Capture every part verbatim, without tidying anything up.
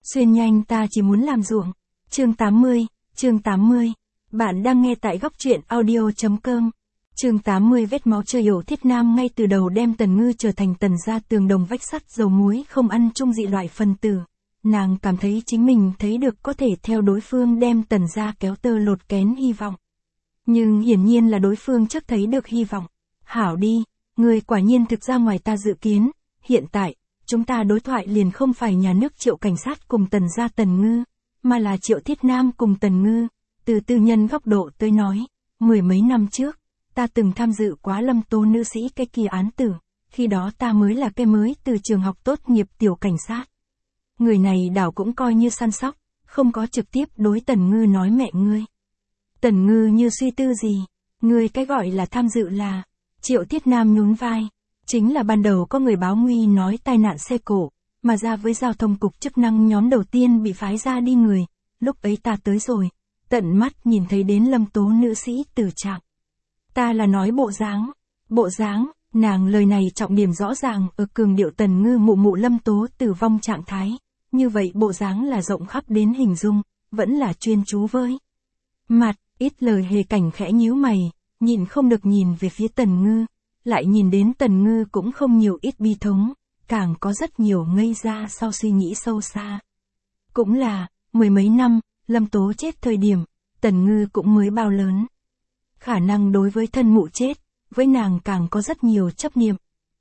Xuyên nhanh ta chỉ muốn làm ruộng. Chương tám mươi, chương tám mươi. Bạn đang nghe tại góc truyện audio.com. Chương tám mươi vết máu chơi Yểu Thiết Nam ngay từ đầu đem Tần Ngư trở thành Tần gia tường đồng vách sắt dầu muối không ăn chung dị loại phân tử. Nàng cảm thấy chính mình thấy được có thể theo đối phương đem Tần gia kéo tơ lột kén hy vọng. Nhưng hiển nhiên là đối phương chắc thấy được hy vọng. Hảo đi, người quả nhiên thực ra ngoài ta dự kiến, hiện tại, chúng ta đối thoại liền không phải nhà nước Triệu cảnh sát cùng Tần gia Tần Ngư, mà là Triệu Thiết Nam cùng Tần Ngư. Từ tư nhân góc độ tới nói, mười mấy năm trước, ta từng tham dự quá Lâm Tố nữ sĩ cái kia án tử, khi đó ta mới là cái mới từ trường học tốt nghiệp tiểu cảnh sát. Người này đảo cũng coi như săn sóc, không có trực tiếp đối Tần Ngư nói mẹ ngươi. Tần Ngư như suy tư gì, ngươi cái gọi là tham dự là, Triệu Thiết Nam nhún vai, chính là ban đầu có người báo nguy nói tai nạn xe cộ, mà ra với giao thông cục chức năng nhóm đầu tiên bị phái ra đi người, lúc ấy ta tới rồi, tận mắt nhìn thấy đến Lâm Tố nữ sĩ tử trạng. Ta là nói bộ dáng, bộ dáng, nàng lời này trọng điểm rõ ràng ở cường điệu Tần Ngư mụ mụ Lâm Tố tử vong trạng thái, như vậy bộ dáng là rộng khắp đến hình dung, vẫn là chuyên chú với mặt, ít lời Hề Cảnh khẽ nhíu mày, nhìn không được nhìn về phía Tần Ngư, lại nhìn đến Tần Ngư cũng không nhiều ít bi thống, càng có rất nhiều ngây ra sau suy nghĩ sâu xa. Cũng là, mười mấy năm, Lâm Tố chết thời điểm, Tần Ngư cũng mới bao lớn. Khả năng đối với thân mụ chết, với nàng càng có rất nhiều chấp niệm.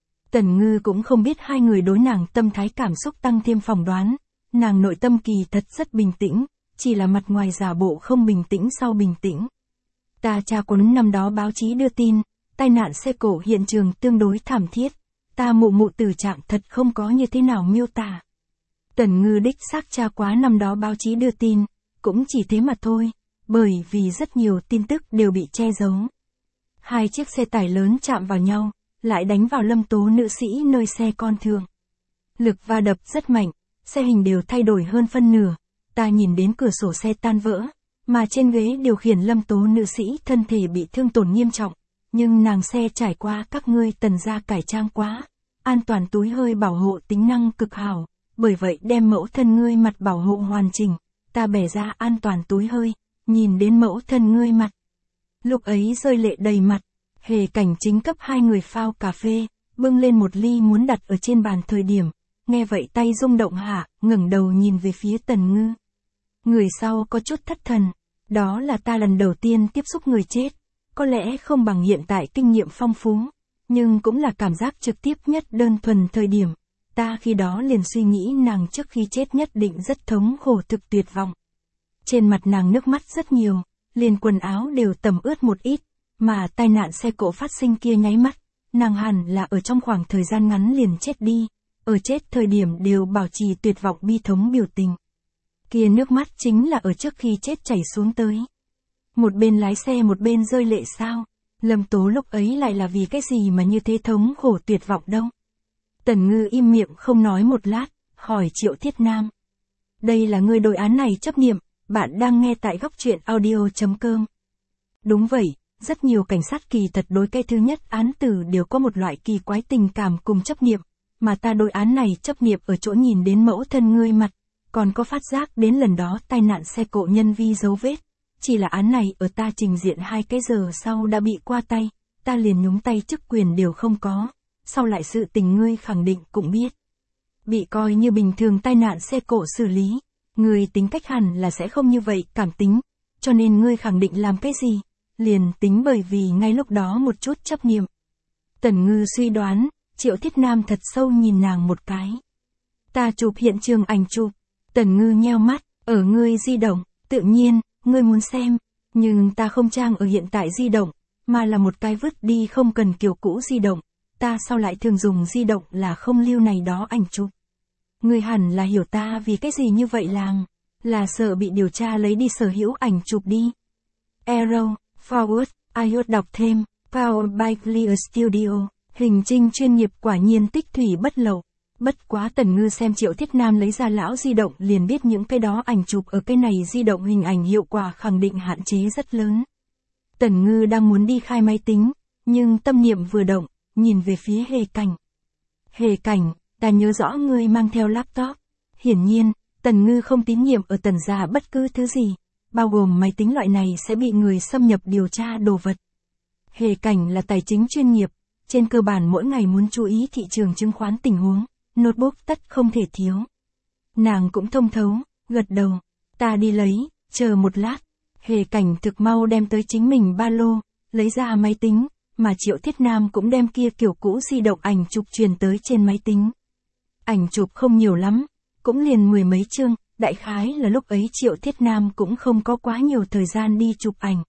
Tần Ngư cũng không biết hai người đối nàng tâm thái cảm xúc tăng thêm phỏng đoán, nàng nội tâm kỳ thật rất bình tĩnh, chỉ là mặt ngoài giả bộ không bình tĩnh sau bình tĩnh. Ta tra cuốn năm đó báo chí đưa tin, tai nạn xe cộ hiện trường tương đối thảm thiết, ta mụ mụ tử trạng thật không có như thế nào miêu tả. Tần Ngư đích xác tra quá năm đó báo chí đưa tin, cũng chỉ thế mà thôi, bởi vì rất nhiều tin tức đều bị che giấu. Hai chiếc xe tải lớn chạm vào nhau, lại đánh vào Lâm Tố nữ sĩ nơi xe con thường. Lực va đập rất mạnh, xe hình đều thay đổi hơn phân nửa, ta nhìn đến cửa sổ xe tan vỡ, mà trên ghế điều khiển Lâm Tố nữ sĩ thân thể bị thương tổn nghiêm trọng, nhưng nàng xe trải qua các ngươi Tần gia cải trang quá, an toàn túi hơi bảo hộ tính năng cực hảo, bởi vậy đem mẫu thân ngươi mặt bảo hộ hoàn chỉnh, ta bẻ ra an toàn túi hơi, nhìn đến mẫu thân ngươi mặt. Lúc ấy rơi lệ đầy mặt, Hề Cảnh chính cấp hai người phao cà phê, bưng lên một ly muốn đặt ở trên bàn thời điểm, nghe vậy tay rung động hạ, ngẩng đầu nhìn về phía Tần Ngư. Người sau có chút thất thần, đó là ta lần đầu tiên tiếp xúc người chết, có lẽ không bằng hiện tại kinh nghiệm phong phú, nhưng cũng là cảm giác trực tiếp nhất đơn thuần thời điểm, ta khi đó liền suy nghĩ nàng trước khi chết nhất định rất thống khổ thực tuyệt vọng. Trên mặt nàng nước mắt rất nhiều, liền quần áo đều tẩm ướt một ít, mà tai nạn xe cộ phát sinh kia nháy mắt, nàng hẳn là ở trong khoảng thời gian ngắn liền chết đi, ở chết thời điểm đều bảo trì tuyệt vọng bi thống biểu tình. Kia nước mắt chính là ở trước khi chết chảy xuống tới. Một bên lái xe một bên rơi lệ sao, Lâm Tố lúc ấy lại là vì cái gì mà như thế thống khổ tuyệt vọng đâu. Tần Ngư im miệng không nói một lát, hỏi Triệu Thiết Nam. Đây là người đối án này chấp niệm, bạn đang nghe tại góc truyện audio.com. Đúng vậy, rất nhiều cảnh sát kỳ thật đối cái thứ nhất án tử đều có một loại kỳ quái tình cảm cùng chấp niệm, mà ta đối án này chấp niệm ở chỗ nhìn đến mẫu thân ngươi mặt, còn có phát giác đến lần đó tai nạn xe cộ nhân vi dấu vết. Chỉ là án này ở ta trình diện hai cái giờ sau đã bị qua tay, ta liền nhúng tay chức quyền đều không có, sau lại sự tình ngươi khẳng định cũng biết. Bị coi như bình thường tai nạn xe cộ xử lý, ngươi tính cách hẳn là sẽ không như vậy cảm tính, cho nên ngươi khẳng định làm cái gì, liền tính bởi vì ngay lúc đó một chút chấp niệm. Tần Ngư suy đoán, Triệu Thiết Nam thật sâu nhìn nàng một cái. Ta chụp hiện trường ảnh chụp, Tần Ngư nheo mắt, ở ngươi di động, tự nhiên, ngươi muốn xem, nhưng ta không trang ở hiện tại di động, mà là một cái vứt đi không cần kiểu cũ di động, ta sau lại thường dùng di động là không lưu này đó ảnh chụp. Ngươi hẳn là hiểu ta vì cái gì như vậy làng, là sợ bị điều tra lấy đi sở hữu ảnh chụp đi. Arrow, Forward, iOS đọc thêm, Powered by Clear Studio, hình trinh chuyên nghiệp quả nhiên tích thủy bất lậu. Bất quá Tần Ngư xem Triệu Thiết Nam lấy ra lão di động liền biết những cái đó ảnh chụp ở cái này di động hình ảnh hiệu quả khẳng định hạn chế rất lớn. Tần Ngư đang muốn đi khai máy tính, nhưng tâm niệm vừa động, nhìn về phía Hề Cảnh. Hề Cảnh, ta nhớ rõ ngươi mang theo laptop. Hiển nhiên, Tần Ngư không tín nhiệm ở Tần gia bất cứ thứ gì, bao gồm máy tính loại này sẽ bị người xâm nhập điều tra đồ vật. Hề Cảnh là tài chính chuyên nghiệp, trên cơ bản mỗi ngày muốn chú ý thị trường chứng khoán tình huống, notebook tất không thể thiếu. Nàng cũng thông thấu, gật đầu, ta đi lấy, chờ một lát. Hề Cảnh thực mau đem tới chính mình ba lô, lấy ra máy tính, mà Triệu Thiết Nam cũng đem kia kiểu cũ di động ảnh chụp truyền tới trên máy tính. Ảnh chụp không nhiều lắm, cũng liền mười mấy chương, đại khái là lúc ấy Triệu Thiết Nam cũng không có quá nhiều thời gian đi chụp ảnh.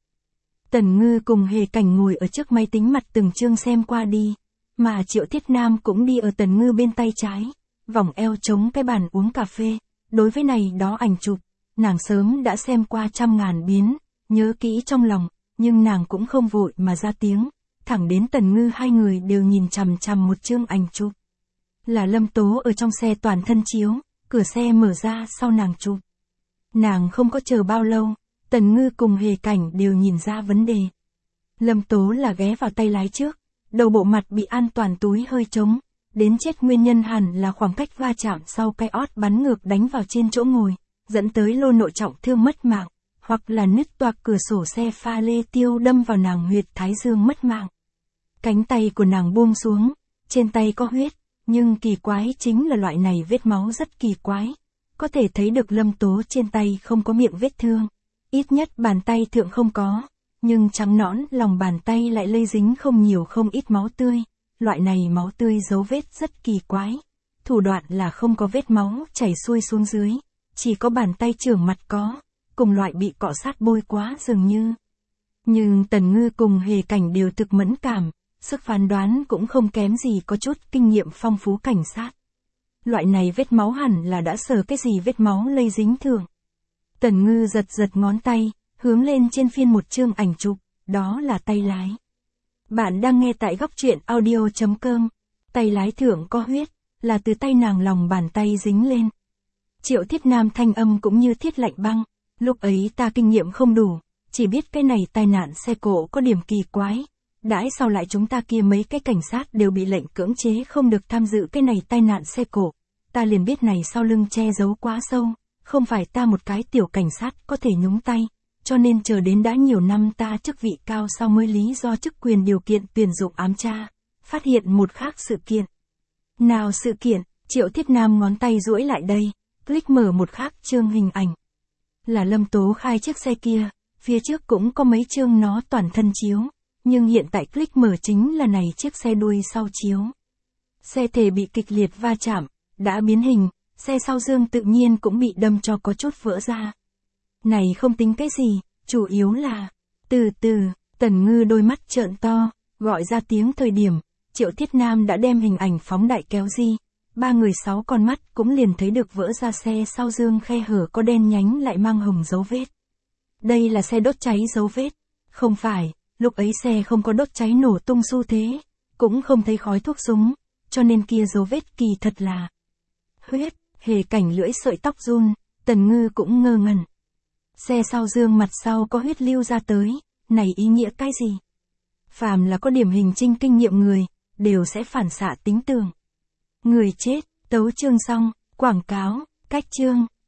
Tần Ngư cùng Hề Cảnh ngồi ở trước máy tính mặt từng chương xem qua đi, mà Triệu Thiết Nam cũng đi ở Tần Ngư bên tay trái, vòng eo chống cái bàn uống cà phê. Đối với này đó ảnh chụp, nàng sớm đã xem qua trăm ngàn biến, nhớ kỹ trong lòng, nhưng nàng cũng không vội mà ra tiếng, thẳng đến Tần Ngư hai người đều nhìn chằm chằm một chương ảnh chụp. Là Lâm Tố ở trong xe toàn thân chiếu, cửa xe mở ra sau nàng chụp. Nàng không có chờ bao lâu, Tần Ngư cùng Hề Cảnh đều nhìn ra vấn đề. Lâm Tố là ghé vào tay lái trước, đầu bộ mặt bị an toàn túi hơi trống, đến chết nguyên nhân hẳn là khoảng cách va chạm sau cái ót bắn ngược đánh vào trên chỗ ngồi, dẫn tới lô nội trọng thương mất mạng, hoặc là nứt toạc cửa sổ xe pha lê tiêu đâm vào nàng huyệt thái dương mất mạng. Cánh tay của nàng buông xuống, trên tay có huyết, nhưng kỳ quái chính là loại này vết máu rất kỳ quái. Có thể thấy được Lâm Tố trên tay không có miệng vết thương, ít nhất bàn tay thượng không có, nhưng trắng nõn lòng bàn tay lại lây dính không nhiều không ít máu tươi. Loại này máu tươi dấu vết rất kỳ quái. Thủ đoạn là không có vết máu chảy xuôi xuống dưới, chỉ có bàn tay trưởng mặt có, cùng loại bị cọ sát bôi quá dường như. Nhưng Tần Ngư cùng Hề Cảnh đều thực mẫn cảm, sức phán đoán cũng không kém gì có chút kinh nghiệm phong phú cảnh sát. Loại này vết máu hẳn là đã sờ cái gì vết máu lây dính thường. Tần Ngư giật giật ngón tay, hướng lên trên phiên một chương ảnh chụp, đó là tay lái. Bạn đang nghe tại góc truyện audio chấm com. Tay lái thượng có huyết, là từ tay nàng lòng bàn tay dính lên. Triệu Thiết Nam thanh âm cũng như thiết lạnh băng, lúc ấy ta kinh nghiệm không đủ, chỉ biết cái này tai nạn xe cộ có điểm kỳ quái. Đãi sau lại chúng ta kia mấy cái cảnh sát đều bị lệnh cưỡng chế không được tham dự cái này tai nạn xe cộ. Ta liền biết này sau lưng che giấu quá sâu, không phải ta một cái tiểu cảnh sát có thể nhúng tay. Cho nên chờ đến đã nhiều năm ta chức vị cao sau mới lý do chức quyền điều kiện tuyển dụng ám tra, phát hiện một khác sự kiện. Nào sự kiện, Triệu Thiết Nam ngón tay duỗi lại đây, click mở một khác chương hình ảnh. Là Lâm Tố khai chiếc xe kia, phía trước cũng có mấy chương nó toàn thân chiếu, nhưng hiện tại click mở chính là này chiếc xe đuôi sau chiếu. Xe thể bị kịch liệt va chạm, đã biến hình, xe sau dương tự nhiên cũng bị đâm cho có chút vỡ ra. Này không tính cái gì, chủ yếu là, từ từ, Tần Ngư đôi mắt trợn to, gọi ra tiếng thời điểm, Triệu Thiết Nam đã đem hình ảnh phóng đại kéo di, ba người sáu con mắt cũng liền thấy được vỡ ra xe sau dương khe hở có đen nhánh lại mang hồng dấu vết. Đây là xe đốt cháy dấu vết, không phải, lúc ấy xe không có đốt cháy nổ tung xu thế, cũng không thấy khói thuốc súng, cho nên kia dấu vết kỳ thật là huyết. Hề Cảnh lưỡi sợi tóc run, Tần Ngư cũng ngơ ngẩn. Xe sau dương mặt sau có huyết lưu ra tới, này ý nghĩa cái gì? Phàm là có điểm hình trinh kinh nghiệm người, đều sẽ phản xạ tính tưởng. Người chết, tấu chương xong, quảng cáo, cách chương.